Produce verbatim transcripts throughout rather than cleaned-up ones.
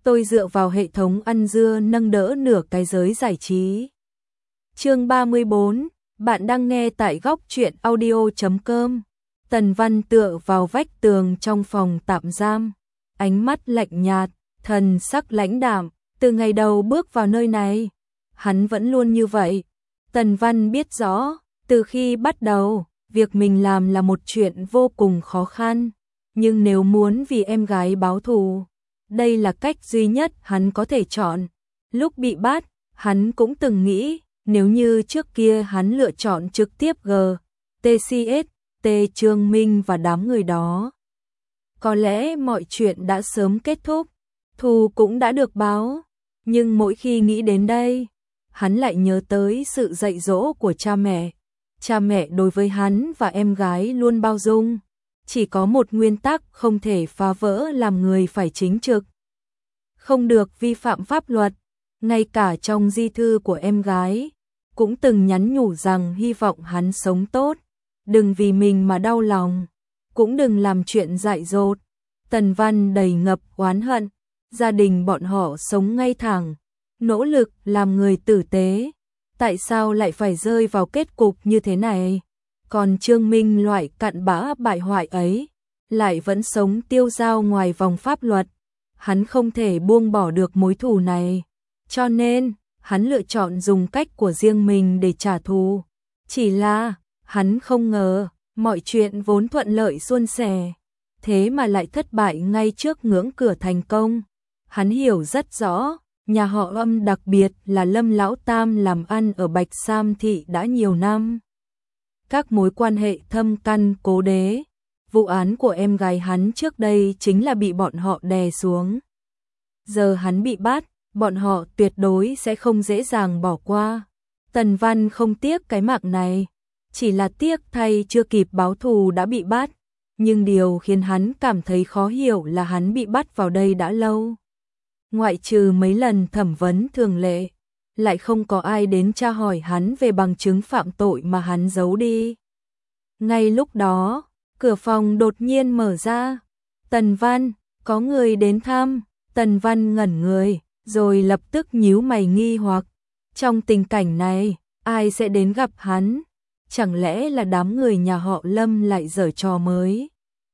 tôi dựa vào hệ thống ăn dưa nâng đỡ nửa cái giới giải trí. Chương ba mươi bốn, bạn đang nghe tại góc truyện audio chấm com. Tần Văn tựa vào vách tường trong phòng tạm giam, ánh mắt lạnh nhạt, thần sắc lãnh đạm, từ ngày đầu bước vào nơi này, hắn vẫn luôn như vậy. Tần Văn biết rõ, từ khi bắt đầu, việc mình làm là một chuyện vô cùng khó khăn, nhưng nếu muốn vì em gái báo thù, đây là cách duy nhất hắn có thể chọn. Lúc bị bắt, hắn cũng từng nghĩ, nếu như trước kia hắn lựa chọn trực tiếp G, tê xê ét, T Trương Minh và đám người đó, có lẽ mọi chuyện đã sớm kết thúc, thù cũng đã được báo. Nhưng mỗi khi nghĩ đến đây, hắn lại nhớ tới sự dạy dỗ của cha mẹ. Cha mẹ đối với hắn và em gái luôn bao dung, chỉ có một nguyên tắc không thể phá vỡ, làm người phải chính trực, không được vi phạm pháp luật. Ngay cả trong di thư của em gái cũng từng nhắn nhủ rằng hy vọng hắn sống tốt, đừng vì mình mà đau lòng, cũng đừng làm chuyện dại dột. Tần Văn đầy ngập oán hận, gia đình bọn họ sống ngay thẳng, nỗ lực làm người tử tế, tại sao lại phải rơi vào kết cục như thế này? Còn Trương Minh loại cặn bã bại hoại ấy, lại vẫn sống tiêu dao ngoài vòng pháp luật. Hắn không thể buông bỏ được mối thù này, cho nên hắn lựa chọn dùng cách của riêng mình để trả thù. Chỉ là hắn không ngờ, mọi chuyện vốn thuận lợi suôn sẻ, thế mà lại thất bại ngay trước ngưỡng cửa thành công. Hắn hiểu rất rõ, nhà họ Âm, đặc biệt là Lâm Lão Tam, làm ăn ở Bạch Sam Thị đã nhiều năm, các mối quan hệ thâm căn cố đế. Vụ án của em gái hắn trước đây chính là bị bọn họ đè xuống. Giờ hắn bị bắt, bọn họ tuyệt đối sẽ không dễ dàng bỏ qua. Tần Văn không tiếc cái mạng này, chỉ là tiếc thay chưa kịp báo thù đã bị bắt. Nhưng điều khiến hắn cảm thấy khó hiểu là hắn bị bắt vào đây đã lâu, ngoại trừ mấy lần thẩm vấn thường lệ, lại không có ai đến tra hỏi hắn về bằng chứng phạm tội mà hắn giấu đi. Ngay lúc đó, cửa phòng đột nhiên mở ra. Tần Văn, có người đến thăm. Tần Văn ngẩn người, rồi lập tức nhíu mày nghi hoặc. Trong tình cảnh này, ai sẽ đến gặp hắn? Chẳng lẽ là đám người nhà họ Lâm lại giở trò mới?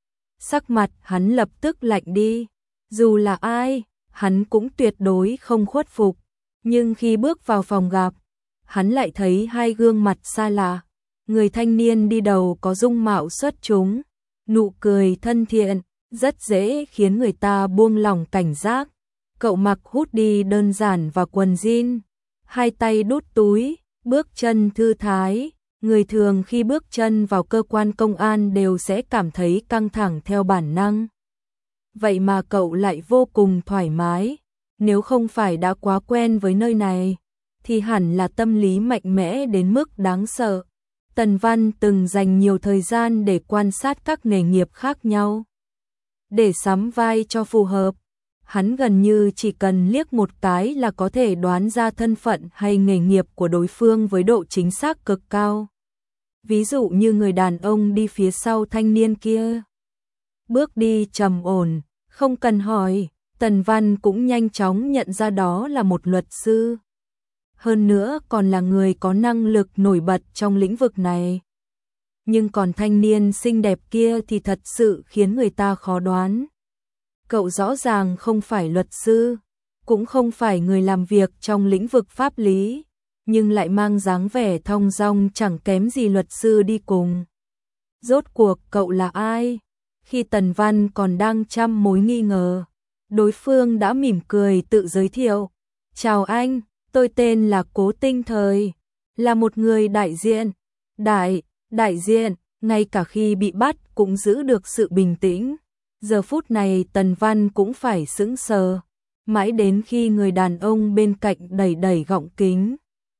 Sắc mặt hắn lập tức lạnh đi. Dù là ai, hắn cũng tuyệt đối không khuất phục. Nhưng khi bước vào phòng gặp, hắn lại thấy hai gương mặt xa lạ. Người thanh niên đi đầu có dung mạo xuất chúng, nụ cười thân thiện, rất dễ khiến người ta buông lỏng cảnh giác. Cậu mặc hoodie đơn giản và quần jean, hai tay đút túi, bước chân thư thái. Người thường khi bước chân vào cơ quan công an đều sẽ cảm thấy căng thẳng theo bản năng. Vậy mà cậu lại vô cùng thoải mái. Nếu không phải đã quá quen với nơi này, thì hẳn là tâm lý mạnh mẽ đến mức đáng sợ. Tần Văn từng dành nhiều thời gian để quan sát các nghề nghiệp khác nhau, để sắm vai cho phù hợp. Hắn gần như chỉ cần liếc một cái là có thể đoán ra thân phận hay nghề nghiệp của đối phương với độ chính xác cực cao. Ví dụ như người đàn ông đi phía sau thanh niên kia, bước đi trầm ổn, không cần hỏi, Tần Văn cũng nhanh chóng nhận ra đó là một luật sư. Hơn nữa còn là người có năng lực nổi bật trong lĩnh vực này. Nhưng còn thanh niên xinh đẹp kia thì thật sự khiến người ta khó đoán. Cậu rõ ràng không phải luật sư, cũng không phải người làm việc trong lĩnh vực pháp lý, nhưng lại mang dáng vẻ thong dong chẳng kém gì luật sư đi cùng. Rốt cuộc cậu là ai? Khi Tần Văn còn đang trăm mối nghi ngờ, đối phương đã mỉm cười tự giới thiệu. Chào anh, tôi tên là Cố Tinh Thời, là một người đại diện. Đại, đại diện, ngay cả khi bị bắt cũng giữ được sự bình tĩnh. Giờ phút này Tần Văn cũng phải sững sờ, mãi đến khi người đàn ông bên cạnh đẩy đẩy gọng kính,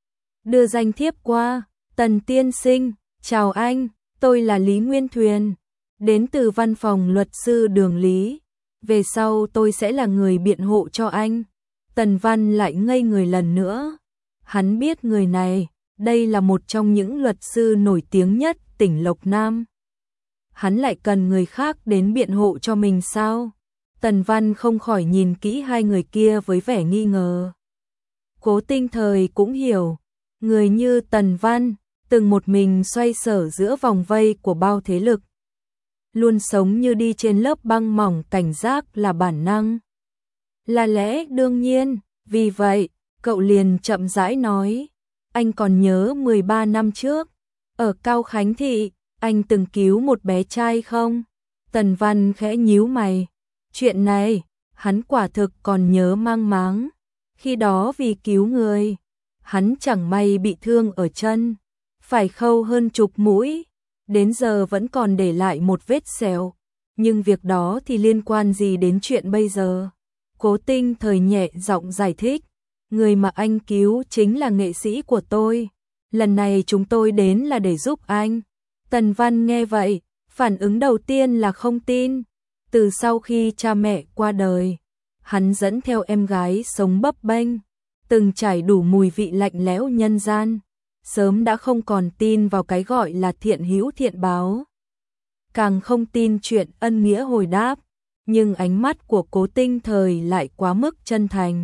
đưa danh thiếp qua. Tần tiên sinh, chào anh, tôi là Lý Nguyên Thuyền, đến từ văn phòng luật sư Đường Lý. Về sau tôi sẽ là người biện hộ cho anh. Tần Văn lại ngây người lần nữa. Hắn biết người này, đây là một trong những luật sư nổi tiếng nhất tỉnh Lộc Nam. Hắn lại cần người khác đến biện hộ cho mình sao? Tần Văn không khỏi nhìn kỹ hai người kia với vẻ nghi ngờ. Cố Tinh Thời cũng hiểu, người như Tần Văn, từng một mình xoay sở giữa vòng vây của bao thế lực. Luôn sống như đi trên lớp băng mỏng, cảnh giác là bản năng. Là lẽ đương nhiên, vì vậy, cậu liền chậm rãi nói, anh còn nhớ mười ba năm trước, ở Cao Khánh Thị, anh từng cứu một bé trai không? Tần Văn khẽ nhíu mày, chuyện này, hắn quả thực còn nhớ mang máng. Khi đó vì cứu người, hắn chẳng may bị thương ở chân, phải khâu hơn chục mũi, đến giờ vẫn còn để lại một vết sẹo. Nhưng việc đó thì liên quan gì đến chuyện bây giờ? Cố Tinh Thời nhẹ giọng giải thích, người mà anh cứu chính là nghệ sĩ của tôi. Lần này chúng tôi đến là để giúp anh. Tần Văn nghe vậy, phản ứng đầu tiên là không tin. Từ sau khi cha mẹ qua đời, hắn dẫn theo em gái sống bấp bênh, từng trải đủ mùi vị lạnh lẽo nhân gian, sớm đã không còn tin vào cái gọi là thiện hữu thiện báo, càng không tin chuyện ân nghĩa hồi đáp. Nhưng ánh mắt của Cố Tinh Thời lại quá mức chân thành.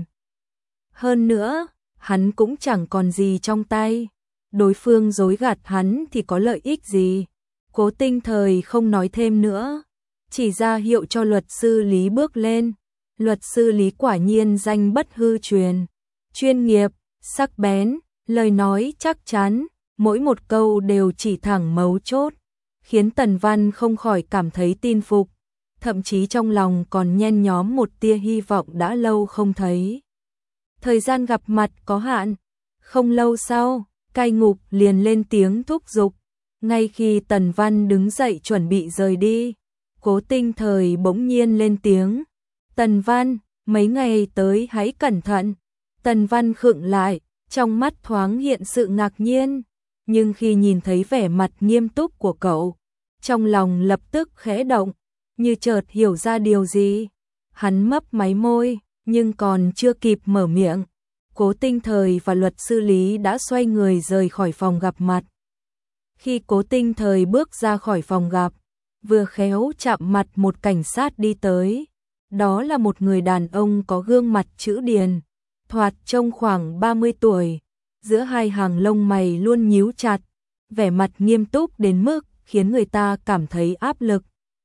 Hơn nữa, hắn cũng chẳng còn gì trong tay, đối phương dối gạt hắn thì có lợi ích gì? Cố Tinh Thời không nói thêm nữa, chỉ ra hiệu cho luật sư Lý bước lên. Luật sư Lý quả nhiên danh bất hư truyền, chuyên nghiệp, sắc bén, lời nói chắc chắn, mỗi một câu đều chỉ thẳng mấu chốt, khiến Tần Văn không khỏi cảm thấy tin phục, thậm chí trong lòng còn nhen nhóm một tia hy vọng đã lâu không thấy. Thời gian gặp mặt có hạn, không lâu sau, cai ngục liền lên tiếng thúc giục. Ngay khi Tần Văn đứng dậy chuẩn bị rời đi, Cố Tinh Thời bỗng nhiên lên tiếng, Tần Văn, mấy ngày tới hãy cẩn thận. Tần Văn khựng lại, trong mắt thoáng hiện sự ngạc nhiên, nhưng khi nhìn thấy vẻ mặt nghiêm túc của cậu, trong lòng lập tức khẽ động, như chợt hiểu ra điều gì. Hắn mấp máy môi, nhưng còn chưa kịp mở miệng, Cố Tinh Thời và luật sư Lý đã xoay người rời khỏi phòng gặp mặt. Khi Cố Tinh Thời bước ra khỏi phòng gặp, vừa khéo chạm mặt một cảnh sát đi tới. Đó là một người đàn ông có gương mặt chữ điền, thoạt trông khoảng ba mươi tuổi, giữa hai hàng lông mày luôn nhíu chặt, vẻ mặt nghiêm túc đến mức khiến người ta cảm thấy áp lực.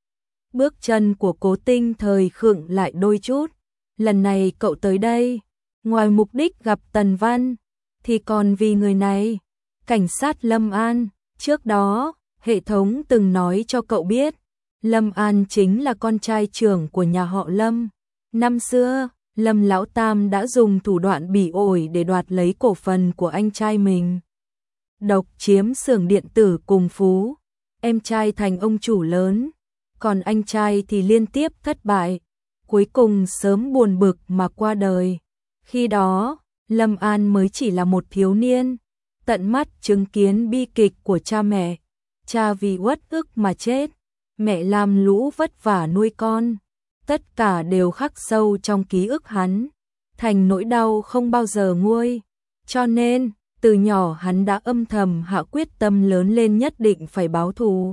Bước chân của Cố Tinh Thời khựng lại đôi chút. Lần này cậu tới đây, ngoài mục đích gặp Tần Văn, thì còn vì người này, cảnh sát Lâm An. Trước đó, hệ thống từng nói cho cậu biết, Lâm An chính là con trai trưởng của nhà họ Lâm. Năm xưa, Lâm Lão Tam đã dùng thủ đoạn bỉ ổi để đoạt lấy cổ phần của anh trai mình. Độc chiếm xưởng điện tử cùng Phú, em trai thành ông chủ lớn, còn anh trai thì liên tiếp thất bại, cuối cùng sớm buồn bực mà qua đời. Khi đó, Lâm An mới chỉ là một thiếu niên, tận mắt chứng kiến bi kịch của cha mẹ, cha vì uất ức mà chết, mẹ làm lũ vất vả nuôi con, tất cả đều khắc sâu trong ký ức hắn, thành nỗi đau không bao giờ nguôi. Cho nên, từ nhỏ hắn đã âm thầm hạ quyết tâm lớn lên nhất định phải báo thù.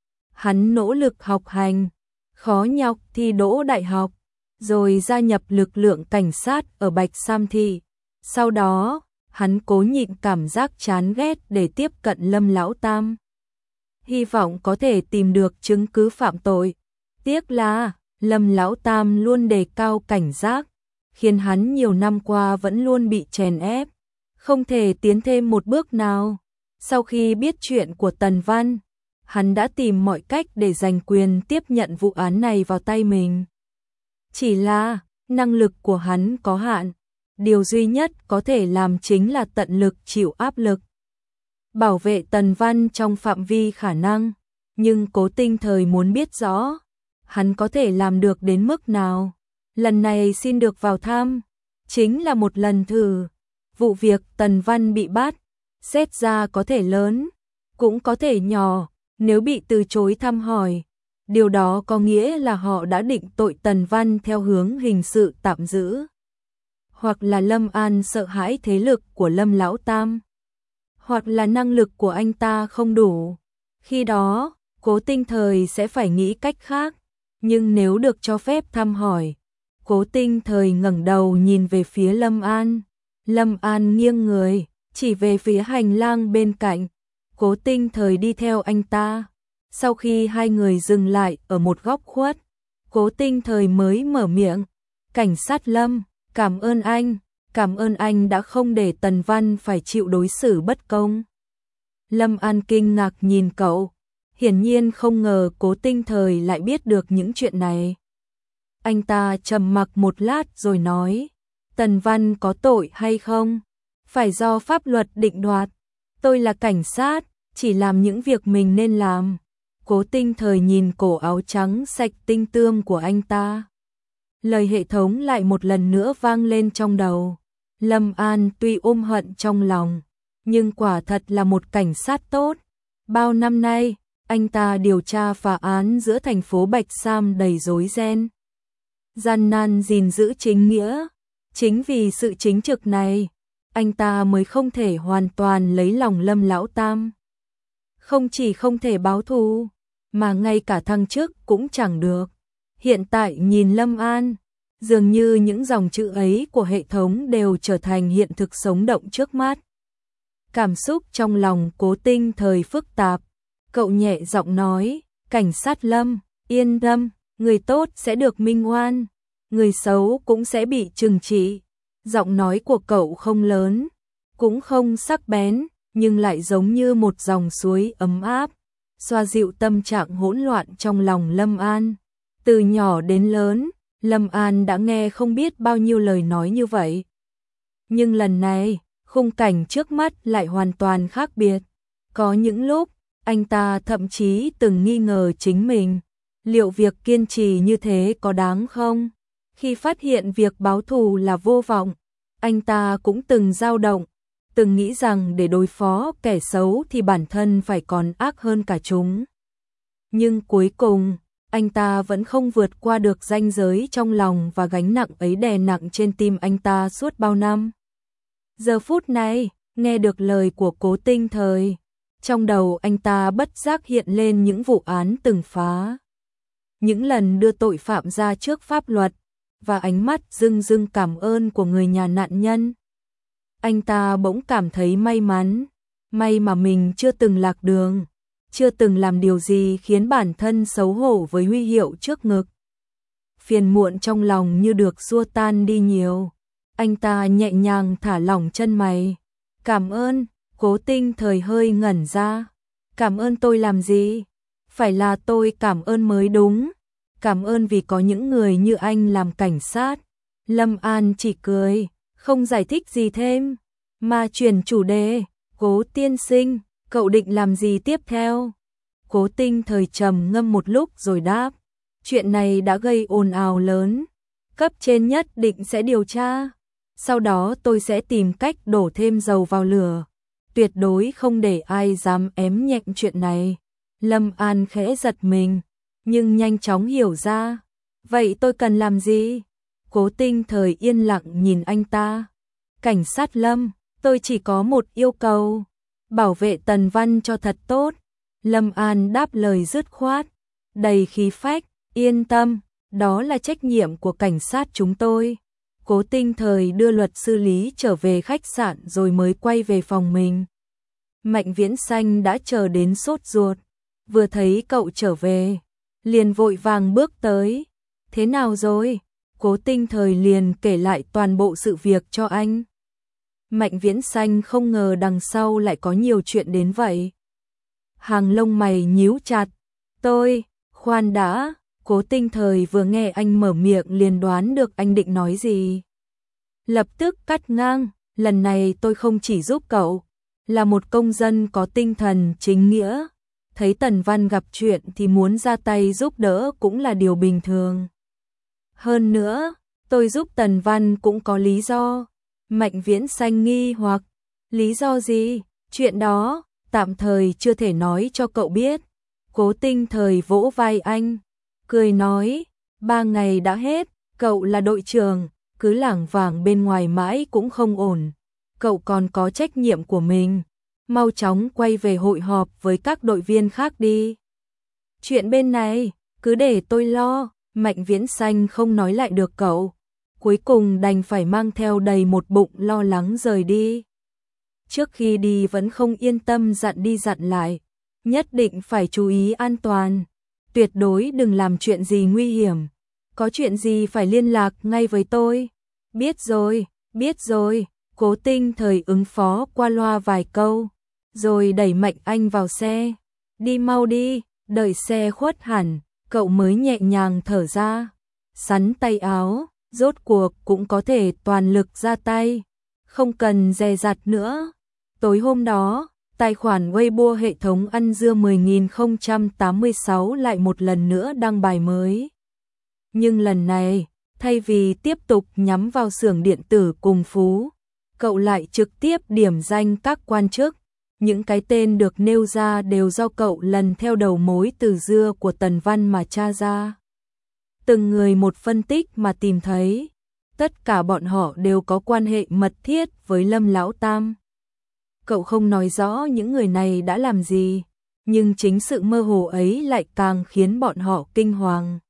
Hắn nỗ lực học hành, khó nhọc thi đỗ đại học, rồi gia nhập lực lượng cảnh sát ở Bạch Sam Thị. Sau đó, hắn cố nhịn cảm giác chán ghét để tiếp cận Lâm Lão Tam, hy vọng có thể tìm được chứng cứ phạm tội. Tiếc là Lâm Lão Tam luôn đề cao cảnh giác, khiến hắn nhiều năm qua vẫn luôn bị chèn ép, không thể tiến thêm một bước nào. Sau khi biết chuyện của Tần Văn, hắn đã tìm mọi cách để giành quyền tiếp nhận vụ án này vào tay mình. Chỉ là, năng lực của hắn có hạn, điều duy nhất có thể làm chính là tận lực chịu áp lực, bảo vệ Tần Văn trong phạm vi khả năng. Nhưng Cố Tinh Thời muốn biết rõ, hắn có thể làm được đến mức nào. Lần này xin được vào thăm, chính là một lần thử. Vụ việc Tần Văn bị bắt, xét ra có thể lớn, cũng có thể nhỏ. Nếu bị từ chối thăm hỏi, điều đó có nghĩa là họ đã định tội Tần Văn theo hướng hình sự tạm giữ. Hoặc là Lâm An sợ hãi thế lực của Lâm Lão Tam, hoặc là năng lực của anh ta không đủ. Khi đó, Cố Tinh Thời sẽ phải nghĩ cách khác. Nhưng nếu được cho phép thăm hỏi, Cố Tinh Thời ngẩng đầu nhìn về phía Lâm An. Lâm An nghiêng người, chỉ về phía hành lang bên cạnh. Cố Tinh Thời đi theo anh ta. Sau khi hai người dừng lại ở một góc khuất, Cố Tinh Thời mới mở miệng. Cảnh sát Lâm, cảm ơn anh, cảm ơn anh đã không để Tần Văn phải chịu đối xử bất công. Lâm An kinh ngạc nhìn cậu, hiển nhiên không ngờ Cố Tinh Thời lại biết được những chuyện này. Anh ta trầm mặc một lát rồi nói, Tần Văn có tội hay không? Phải do pháp luật định đoạt. Tôi là cảnh sát, chỉ làm những việc mình nên làm. Cố Tinh Thời nhìn cổ áo trắng sạch tinh tươm của anh ta. Lời hệ thống lại một lần nữa vang lên trong đầu. Lâm An tuy ôm hận trong lòng, nhưng quả thật là một cảnh sát tốt. Bao năm nay, anh ta điều tra phá án giữa thành phố Bạch Sam đầy rối ren. Gian nan gìn giữ chính nghĩa. Chính vì sự chính trực này, anh ta mới không thể hoàn toàn lấy lòng Lâm Lão Tam. Không chỉ không thể báo thù, mà ngay cả thăng chức cũng chẳng được. Hiện tại nhìn Lâm An, dường như những dòng chữ ấy của hệ thống đều trở thành hiện thực sống động trước mắt. Cảm xúc trong lòng Cố Tinh Thời phức tạp, cậu nhẹ giọng nói, cảnh sát Lâm, yên tâm, người tốt sẽ được minh oan, người xấu cũng sẽ bị trừng trị. Giọng nói của cậu không lớn, cũng không sắc bén, nhưng lại giống như một dòng suối ấm áp, xoa dịu tâm trạng hỗn loạn trong lòng Lâm An. Từ nhỏ đến lớn, Lâm An đã nghe không biết bao nhiêu lời nói như vậy. Nhưng lần này, khung cảnh trước mắt lại hoàn toàn khác biệt. Có những lúc, anh ta thậm chí từng nghi ngờ chính mình. Liệu việc kiên trì như thế có đáng không? Khi phát hiện việc báo thù là vô vọng, anh ta cũng từng dao động, từng nghĩ rằng để đối phó kẻ xấu thì bản thân phải còn ác hơn cả chúng. Nhưng cuối cùng, anh ta vẫn không vượt qua được ranh giới trong lòng và gánh nặng ấy đè nặng trên tim anh ta suốt bao năm. Giờ phút này, nghe được lời của Cố Tinh Thời, trong đầu anh ta bất giác hiện lên những vụ án từng phá. Những lần đưa tội phạm ra trước pháp luật, và ánh mắt rưng rưng cảm ơn của người nhà nạn nhân. Anh ta bỗng cảm thấy may mắn, may mà mình chưa từng lạc đường, chưa từng làm điều gì khiến bản thân xấu hổ với huy hiệu trước ngực. Phiền muộn trong lòng như được xua tan đi nhiều. Anh ta nhẹ nhàng thả lỏng chân mày. Cảm ơn. Cố Tinh Thời hơi ngẩn ra. Cảm ơn tôi làm gì? Phải là tôi cảm ơn mới đúng. Cảm ơn vì có những người như anh làm cảnh sát. Lâm An chỉ cười, không giải thích gì thêm, mà chuyển chủ đề. Cố tiên sinh, cậu định làm gì tiếp theo? Cố Tinh Thời trầm ngâm một lúc rồi đáp. Chuyện này đã gây ồn ào lớn. Cấp trên nhất định sẽ điều tra. Sau đó tôi sẽ tìm cách đổ thêm dầu vào lửa. Tuyệt đối không để ai dám ém nhẹm chuyện này. Lâm An khẽ giật mình, nhưng nhanh chóng hiểu ra. Vậy tôi cần làm gì? Cố Tinh Thời yên lặng nhìn anh ta. Cảnh sát Lâm, tôi chỉ có một yêu cầu. Bảo vệ Tần Văn cho thật tốt. Lâm An đáp lời dứt khoát, đầy khí phách. Yên tâm, đó là trách nhiệm của cảnh sát chúng tôi. Cố Tinh Thời đưa luật sư Lý trở về khách sạn rồi mới quay về phòng mình. Mạnh Viễn Xanh đã chờ đến sốt ruột, vừa thấy cậu trở về, liền vội vàng bước tới. Thế nào rồi? Cố Tinh Thời liền kể lại toàn bộ sự việc cho anh. Mạnh Viễn Xanh không ngờ đằng sau lại có nhiều chuyện đến vậy. Hàng lông mày nhíu chặt. Tôi, khoan đã. Cố Tinh Thời vừa nghe anh mở miệng liền đoán được anh định nói gì. Lập tức cắt ngang, lần này tôi không chỉ giúp cậu, là một công dân có tinh thần chính nghĩa. Thấy Tần Văn gặp chuyện thì muốn ra tay giúp đỡ cũng là điều bình thường. Hơn nữa, tôi giúp Tần Văn cũng có lý do. Mạnh Viễn Xanh nghi hoặc, lý do gì? Chuyện đó, tạm thời chưa thể nói cho cậu biết. Cố Tinh Thời vỗ vai anh, cười nói, ba ngày đã hết, cậu là đội trưởng, cứ lảng vảng bên ngoài mãi cũng không ổn. Cậu còn có trách nhiệm của mình, mau chóng quay về hội họp với các đội viên khác đi. Chuyện bên này, Cứ để tôi lo, Mạnh Viễn Xanh không nói lại được cậu. Cuối cùng đành phải mang theo đầy một bụng lo lắng rời đi. Trước khi đi vẫn không yên tâm dặn đi dặn lại. Nhất định phải chú ý an toàn. Tuyệt đối đừng làm chuyện gì nguy hiểm. Có chuyện gì phải liên lạc ngay với tôi. Biết rồi, biết rồi. Cố Tinh Thời ứng phó qua loa vài câu. Rồi đẩy Mạnh Anh vào xe. Đi mau đi, đợi xe khuất hẳn. Cậu mới nhẹ nhàng thở ra. Sắn tay áo, rốt cuộc cũng có thể toàn lực ra tay. Không cần dè dặt nữa. Tối hôm đó, tài khoản Weibo hệ thống ăn dưa mười nghìn không trăm tám mươi sáu lại một lần nữa đăng bài mới. Nhưng lần này, thay vì tiếp tục nhắm vào xưởng điện tử Cùng Phú, cậu lại trực tiếp điểm danh các quan chức. Những cái tên được nêu ra đều do cậu lần theo đầu mối từ dưa của Tần Văn mà tra ra. Từng người một phân tích mà tìm thấy, tất cả bọn họ đều có quan hệ mật thiết với Lâm Lão Tam. Cậu không nói rõ những người này đã làm gì, nhưng chính sự mơ hồ ấy lại càng khiến bọn họ kinh hoàng.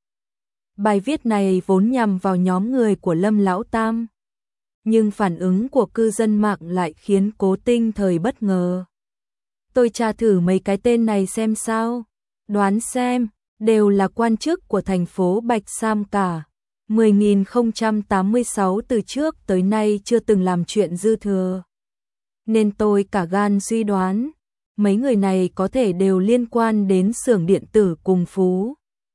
Bài viết này vốn nhằm vào nhóm người của Lâm Lão Tam, nhưng phản ứng của cư dân mạng lại khiến Cố Tinh Thời bất ngờ. Tôi tra thử mấy cái tên này xem sao, đoán xem, đều là quan chức của thành phố Bạch Sam cả. mười nghìn không trăm tám mươi sáu từ trước tới nay chưa từng làm chuyện dư thừa. Nên tôi cả gan suy đoán, mấy người này có thể đều liên quan đến xưởng điện tử Cùng Phú.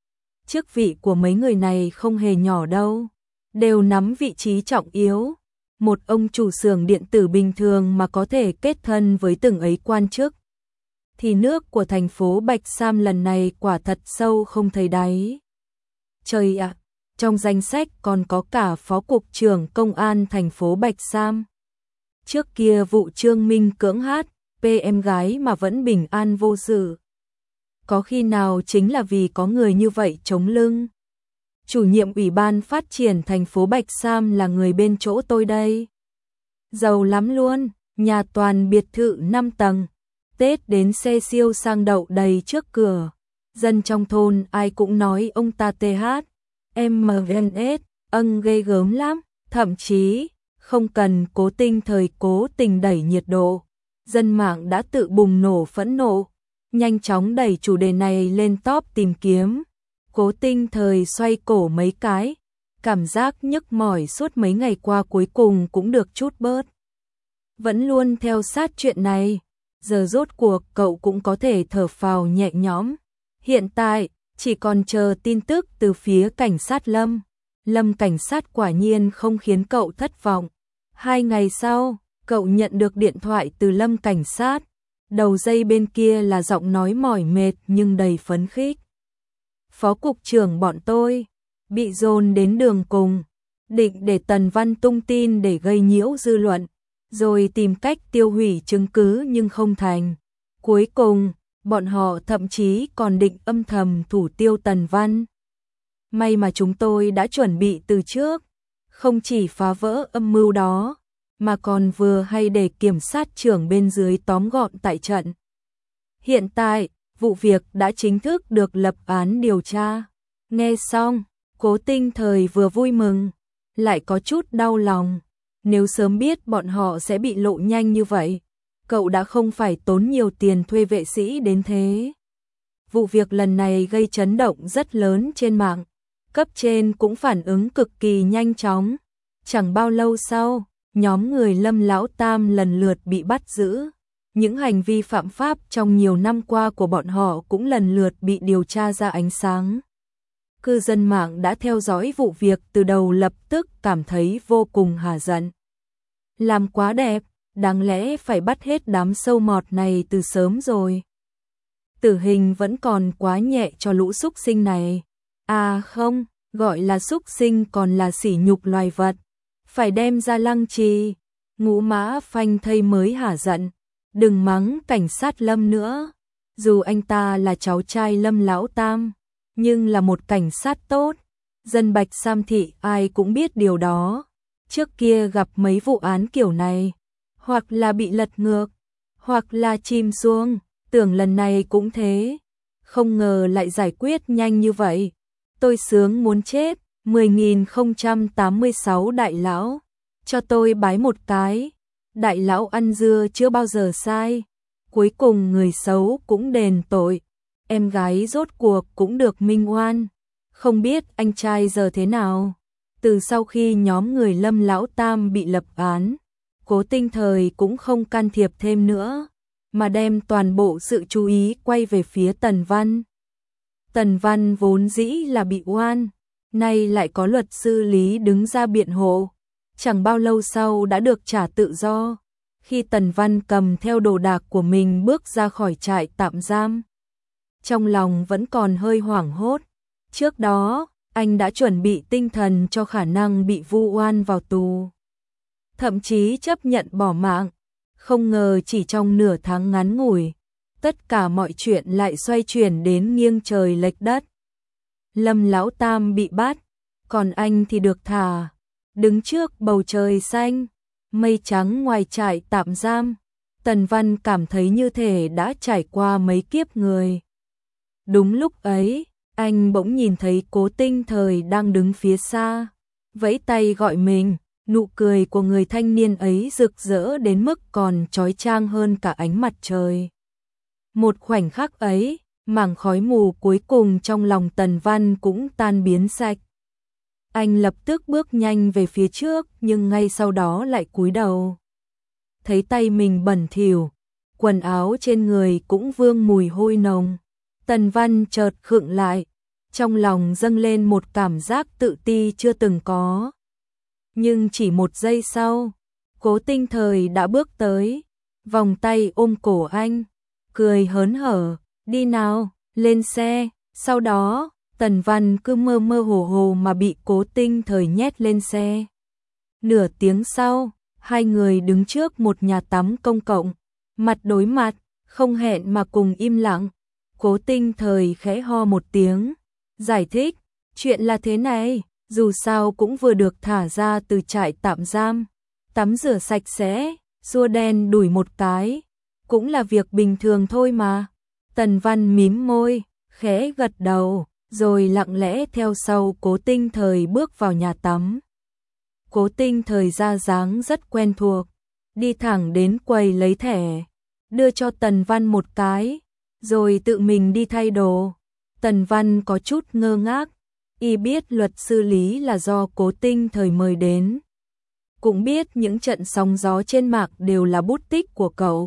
Chức vị của mấy người này không hề nhỏ đâu, đều nắm vị trí trọng yếu. Một ông chủ xưởng điện tử bình thường mà có thể kết thân với từng ấy quan chức, thì nước của thành phố Bạch Sam lần này quả thật sâu không thấy đáy. Trời ạ, trong danh sách còn có cả phó cục trưởng công an thành phố Bạch Sam. Trước kia vụ Trương Minh cưỡng hát, pê em gái mà vẫn bình an vô sự. Có khi nào chính là vì có người như vậy chống lưng? Chủ nhiệm ủy ban phát triển thành phố Bạch Sam là người bên chỗ tôi đây. Giàu lắm luôn, nhà toàn biệt thự năm tầng. Tết đến xe siêu sang đậu đầy trước cửa. Dân trong thôn ai cũng nói ông ta tê hát, em em en ét, âng ghê gớm lắm. Thậm chí, không cần Cố Tinh Thời cố tình đẩy nhiệt độ, dân mạng đã tự bùng nổ phẫn nộ, nhanh chóng đẩy chủ đề này lên top tìm kiếm. Cố Tinh Thời xoay cổ mấy cái, cảm giác nhức mỏi suốt mấy ngày qua cuối cùng cũng được chút bớt. Vẫn luôn theo sát chuyện này, giờ rốt cuộc cậu cũng có thể thở phào nhẹ nhõm. Hiện tại, chỉ còn chờ tin tức từ phía cảnh sát Lâm. Lâm cảnh sát quả nhiên không khiến cậu thất vọng. Hai ngày sau, cậu nhận được điện thoại từ Lâm cảnh sát. Đầu dây bên kia là giọng nói mỏi mệt nhưng đầy phấn khích. Phó cục trưởng bọn tôi bị dồn đến đường cùng, định để Tần Văn tung tin để gây nhiễu dư luận, rồi tìm cách tiêu hủy chứng cứ nhưng không thành. Cuối cùng, bọn họ thậm chí còn định âm thầm thủ tiêu Tần Văn. May mà chúng tôi đã chuẩn bị từ trước, không chỉ phá vỡ âm mưu đó, mà còn vừa hay để kiểm sát trưởng bên dưới tóm gọn tại trận. Hiện tại, vụ việc đã chính thức được lập án điều tra. Nghe xong, Cố Tinh Thời vừa vui mừng, lại có chút đau lòng. Nếu sớm biết bọn họ sẽ bị lộ nhanh như vậy, cậu đã không phải tốn nhiều tiền thuê vệ sĩ đến thế. Vụ việc lần này gây chấn động rất lớn trên mạng. Cấp trên cũng phản ứng cực kỳ nhanh chóng. Chẳng bao lâu sau, nhóm người Lâm Lão Tam lần lượt bị bắt giữ. Những hành vi phạm pháp trong nhiều năm qua của bọn họ cũng lần lượt bị điều tra ra ánh sáng. Cư dân mạng đã theo dõi vụ việc từ đầu lập tức cảm thấy vô cùng hả giận. Làm quá đẹp, đáng lẽ phải bắt hết đám sâu mọt này từ sớm rồi. Tử hình vẫn còn quá nhẹ cho lũ súc sinh này. À không, gọi là súc sinh còn là sỉ nhục loài vật. Phải đem ra lăng trì. Ngũ Mã Phanh thây mới hả giận. Đừng mắng cảnh sát Lâm nữa. Dù anh ta là cháu trai Lâm Lão Tam, nhưng là một cảnh sát tốt. Dân Bạch Sam thị ai cũng biết điều đó. Trước kia gặp mấy vụ án kiểu này, hoặc là bị lật ngược, hoặc là chìm xuống, tưởng lần này cũng thế. không ngờ lại giải quyết nhanh như vậy. Tôi sướng muốn chết. mười nghìn không trăm tám mươi sáu đại lão, cho tôi bái một cái. Đại lão ăn dưa chưa bao giờ sai. Cuối cùng người xấu cũng đền tội. Em gái rốt cuộc cũng được minh oan. Không biết anh trai giờ thế nào. Từ sau khi nhóm người Lâm Lão Tam bị lập án, Cố Tinh Thời cũng không can thiệp thêm nữa, mà đem toàn bộ sự chú ý quay về phía Tần Văn. Tần Văn vốn dĩ là bị oan, nay lại có luật sư Lý đứng ra biện hộ, chẳng bao lâu sau đã được trả tự do. Khi Tần Văn cầm theo đồ đạc của mình bước ra khỏi trại tạm giam, trong lòng vẫn còn hơi hoảng hốt. Trước đó, anh đã chuẩn bị tinh thần cho khả năng bị vu oan vào tù, thậm chí chấp nhận bỏ mạng. Không ngờ chỉ trong nửa tháng ngắn ngủi, tất cả mọi chuyện lại xoay chuyển đến nghiêng trời lệch đất. Lâm Lão Tam bị bắt, còn anh thì được thả. Đứng trước bầu trời xanh, mây trắng ngoài trại tạm giam, Tần Văn cảm thấy như thể đã trải qua mấy kiếp người. Đúng lúc ấy, anh bỗng nhìn thấy Cố Tinh Thời đang đứng phía xa, vẫy tay gọi mình. Nụ cười của người thanh niên ấy rực rỡ đến mức còn chói chang hơn cả ánh mặt trời. Một khoảnh khắc ấy, mảng khói mù cuối cùng trong lòng Tần Văn cũng tan biến sạch. Anh lập tức bước nhanh về phía trước, nhưng ngay sau đó lại cúi đầu. Thấy tay mình bẩn thỉu, quần áo trên người cũng vương mùi hôi nồng. Tần Văn chợt khựng lại, trong lòng dâng lên một cảm giác tự ti chưa từng có. Nhưng chỉ một giây sau, Cố Tinh Thời đã bước tới, vòng tay ôm cổ anh, cười hớn hở, đi nào, lên xe. Sau đó, Tần Văn cứ mơ mơ hồ hồ mà bị Cố Tinh Thời nhét lên xe. Nửa tiếng sau, hai người đứng trước một nhà tắm công cộng, mặt đối mặt, không hẹn mà cùng im lặng. Cố Tinh Thời khẽ ho một tiếng, giải thích, chuyện là thế này. Dù sao cũng vừa được thả ra từ trại tạm giam, tắm rửa sạch sẽ, xua đen đuổi một cái, cũng là việc bình thường thôi mà. Tần Văn mím môi, khẽ gật đầu, rồi lặng lẽ theo sau Cố Tinh Thời bước vào nhà tắm. Cố Tinh Thời ra dáng rất quen thuộc, đi thẳng đến quầy lấy thẻ, đưa cho Tần Văn một cái, rồi tự mình đi thay đồ. Tần Văn có chút ngơ ngác. Y biết luật sư Lý là do Cố Tinh Thời mời đến, cũng biết những trận sóng gió trên mạng đều là bút tích của cậu.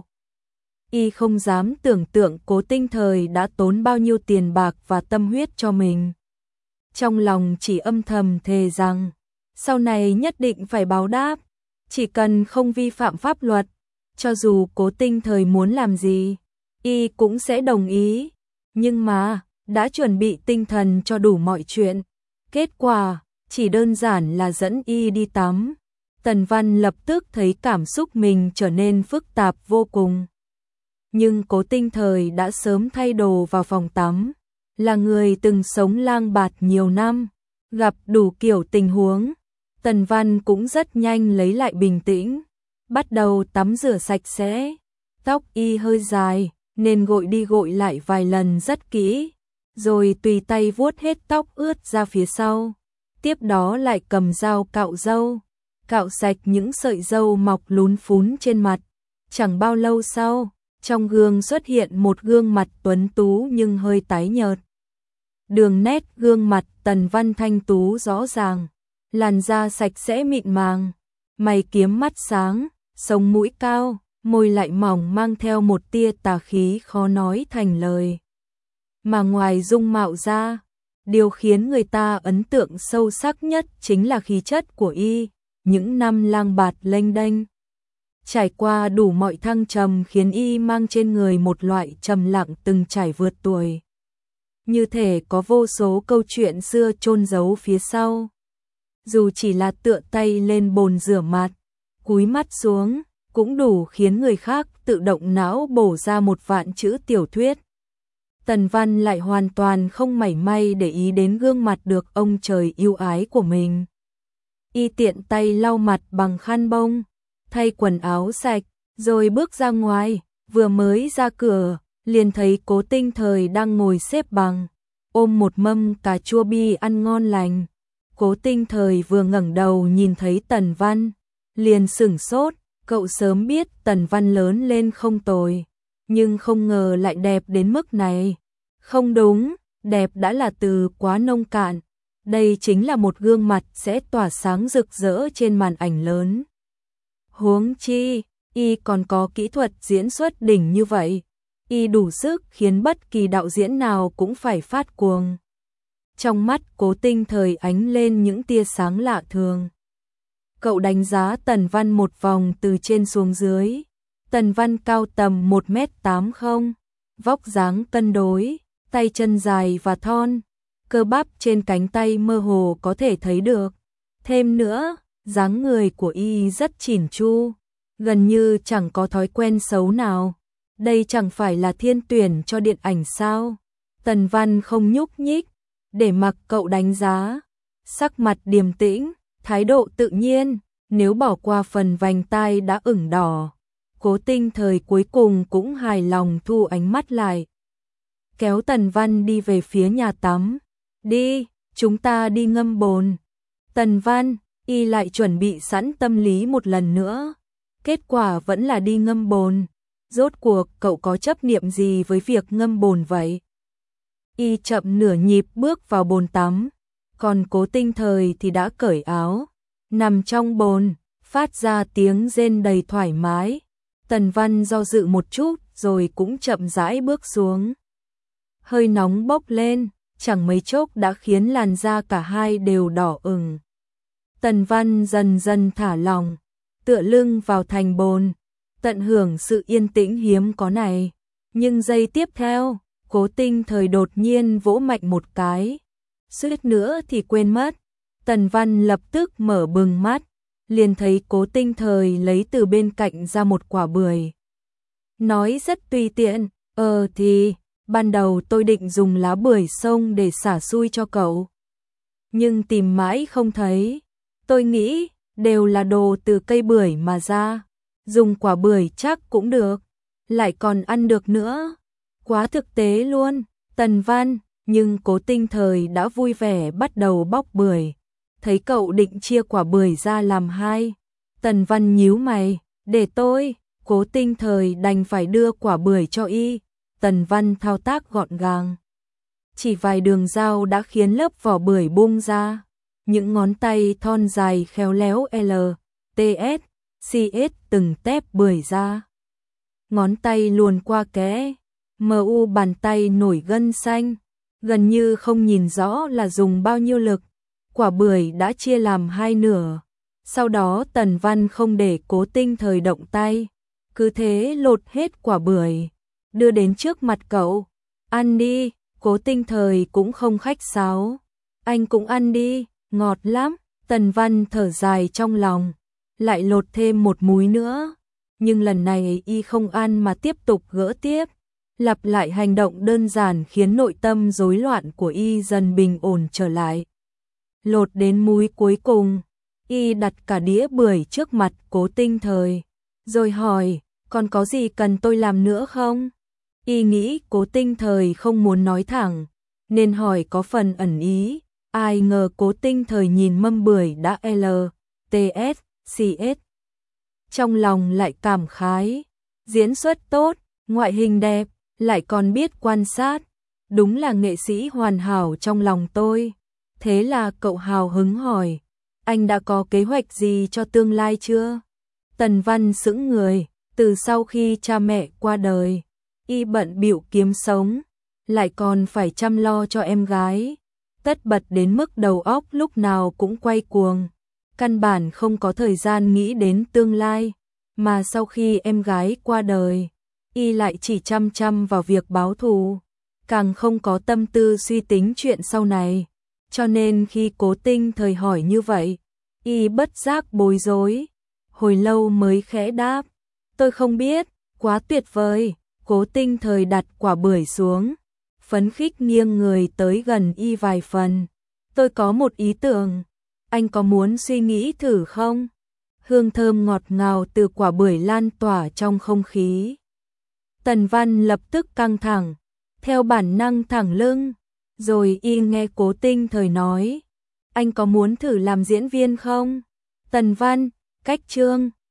Y không dám tưởng tượng Cố Tinh Thời đã tốn bao nhiêu tiền bạc và tâm huyết cho mình. Trong lòng chỉ âm thầm thề rằng, sau này nhất định phải báo đáp, chỉ cần không vi phạm pháp luật, cho dù Cố Tinh Thời muốn làm gì, Y cũng sẽ đồng ý. Nhưng mà, đã chuẩn bị tinh thần cho đủ mọi chuyện. Kết quả, chỉ đơn giản là dẫn Y đi tắm. Tần Văn lập tức thấy cảm xúc mình trở nên phức tạp vô cùng. Nhưng Cố Tinh Thời đã sớm thay đồ vào phòng tắm. Là người từng sống lang bạt nhiều năm, gặp đủ kiểu tình huống. Tần Văn cũng rất nhanh lấy lại bình tĩnh, bắt đầu tắm rửa sạch sẽ. Tóc Y hơi dài, nên gội đi gội lại vài lần rất kỹ. Rồi tùy tay vuốt hết tóc ướt ra phía sau. Tiếp đó lại cầm dao cạo râu, cạo sạch những sợi râu mọc lún phún trên mặt. Chẳng bao lâu sau, trong gương xuất hiện một gương mặt tuấn tú nhưng hơi tái nhợt. Đường nét gương mặt Tần Văn thanh tú rõ ràng, làn da sạch sẽ mịn màng, mày kiếm mắt sáng, sống mũi cao, môi lại mỏng mang theo một tia tà khí khó nói thành lời. Mà ngoài dung mạo ra, điều khiến người ta ấn tượng sâu sắc nhất chính là khí chất của Y. Những năm lang bạt lênh đênh, trải qua đủ mọi thăng trầm khiến Y mang trên người một loại trầm lặng từng trải vượt tuổi. Như thể có vô số câu chuyện xưa chôn giấu phía sau. Dù chỉ là tựa tay lên bồn rửa mặt, cúi mắt xuống, cũng đủ khiến người khác tự động não bổ ra một vạn chữ tiểu thuyết. Tần Văn lại hoàn toàn không mảy may để ý đến gương mặt được ông trời yêu ái của mình. Y tiện tay lau mặt bằng khăn bông, thay quần áo sạch, rồi bước ra ngoài. Vừa mới ra cửa, liền thấy Cố Tinh Thời đang ngồi xếp bằng, ôm một mâm cà chua bi ăn ngon lành. Cố Tinh Thời vừa ngẩng đầu nhìn thấy Tần Văn, liền sửng sốt, cậu sớm biết Tần Văn lớn lên không tồi, nhưng không ngờ lại đẹp đến mức này. Không đúng, đẹp đã là từ quá nông cạn, đây chính là một gương mặt sẽ tỏa sáng rực rỡ trên màn ảnh lớn. Huống chi, y còn có kỹ thuật diễn xuất đỉnh như vậy, y đủ sức khiến bất kỳ đạo diễn nào cũng phải phát cuồng. Trong mắt Cố Tinh Thời ánh lên những tia sáng lạ thường. Cậu đánh giá Tần Văn một vòng từ trên xuống dưới. Tần Văn cao tầm một mét tám mươi, vóc dáng cân đối, tay chân dài và thon, cơ bắp trên cánh tay mơ hồ có thể thấy được. Thêm nữa, dáng người của y rất chỉn chu, gần như chẳng có thói quen xấu nào. Đây chẳng phải là thiên tuyển cho điện ảnh sao? Tần Văn không nhúc nhích, để mặc cậu đánh giá, sắc mặt điềm tĩnh, thái độ tự nhiên, nếu bỏ qua phần vành tai đã ửng đỏ. Cố Tinh Thời cuối cùng cũng hài lòng thu ánh mắt lại, kéo Tần Văn đi về phía nhà tắm. Đi, chúng ta đi ngâm bồn. Tần Văn, y lại chuẩn bị sẵn tâm lý một lần nữa. Kết quả vẫn là đi ngâm bồn. Rốt cuộc cậu có chấp niệm gì với việc ngâm bồn vậy? Y chậm nửa nhịp bước vào bồn tắm, còn Cố Tinh Thời thì đã cởi áo, nằm trong bồn, phát ra tiếng rên đầy thoải mái. Tần Văn do dự một chút rồi cũng chậm rãi bước xuống. Hơi nóng bốc lên, chẳng mấy chốc đã khiến làn da cả hai đều đỏ ửng. Tần Văn dần dần thả lỏng, tựa lưng vào thành bồn, tận hưởng sự yên tĩnh hiếm có này. Nhưng giây tiếp theo, Cố Tinh Thời đột nhiên vỗ mạnh một cái, suýt nữa thì quên mất. Tần Văn lập tức mở bừng mắt, liền thấy Cố Tinh Thời lấy từ bên cạnh ra một quả bưởi. Nói rất tùy tiện, ờ thì, ban đầu tôi định dùng lá bưởi sông để xả xui cho cậu. Nhưng tìm mãi không thấy, tôi nghĩ đều là đồ từ cây bưởi mà ra, dùng quả bưởi chắc cũng được, lại còn ăn được nữa. Quá thực tế luôn, Tần Văn, nhưng Cố Tinh Thời đã vui vẻ bắt đầu bóc bưởi. Thấy cậu định chia quả bưởi ra làm hai, Tần Văn nhíu mày, để tôi. Cố Tinh Thời đành phải đưa quả bưởi cho y. Tần Văn thao tác gọn gàng, chỉ vài đường dao đã khiến lớp vỏ bưởi bung ra. Những ngón tay thon dài khéo léo L, T, S, C, S từng tép bưởi ra. Ngón tay luồn qua kẽ, mu bàn tay nổi gân xanh, gần như không nhìn rõ là dùng bao nhiêu lực. Quả bưởi đã chia làm hai nửa. Sau đó Tần Văn không để Cố Tinh Thời động tay, cứ thế lột hết quả bưởi, đưa đến trước mặt cậu. Ăn đi. Cố Tinh Thời cũng không khách sáo. Anh cũng ăn đi, ngọt lắm. Tần Văn thở dài trong lòng, lại lột thêm một múi nữa. Nhưng lần này y không ăn mà tiếp tục gỡ tiếp, lặp lại hành động đơn giản khiến nội tâm rối loạn của y dần bình ổn trở lại. Lột đến múi cuối cùng, y đặt cả đĩa bưởi trước mặt Cố Tinh Thời, rồi hỏi, còn có gì cần tôi làm nữa không? Y nghĩ Cố Tinh Thời không muốn nói thẳng, nên hỏi có phần ẩn ý. Ai ngờ Cố Tinh Thời nhìn mâm bưởi đã L, T, S, C, S. Trong lòng lại cảm khái, diễn xuất tốt, ngoại hình đẹp, lại còn biết quan sát. Đúng là nghệ sĩ hoàn hảo trong lòng tôi. Thế là cậu hào hứng hỏi, anh đã có kế hoạch gì cho tương lai chưa? Tần Văn sững người, từ sau khi cha mẹ qua đời, y bận bịu kiếm sống, lại còn phải chăm lo cho em gái, tất bật đến mức đầu óc lúc nào cũng quay cuồng, căn bản không có thời gian nghĩ đến tương lai. Mà sau khi em gái qua đời, y lại chỉ chăm chăm vào việc báo thù, càng không có tâm tư suy tính chuyện sau này. Cho nên khi Cố Tinh Thời hỏi như vậy, y bất giác bối rối, hồi lâu mới khẽ đáp, tôi không biết. Quá tuyệt vời. Cố Tinh Thời đặt quả bưởi xuống, phấn khích nghiêng người tới gần y vài phần. Tôi có một ý tưởng, anh có muốn suy nghĩ thử không? Hương thơm ngọt ngào từ quả bưởi lan tỏa trong không khí. Tần Văn lập tức căng thẳng, theo bản năng thẳng lưng, rồi y nghe Cố Tinh Thời nói, anh có muốn thử làm diễn viên không? Tần Văn, cách chương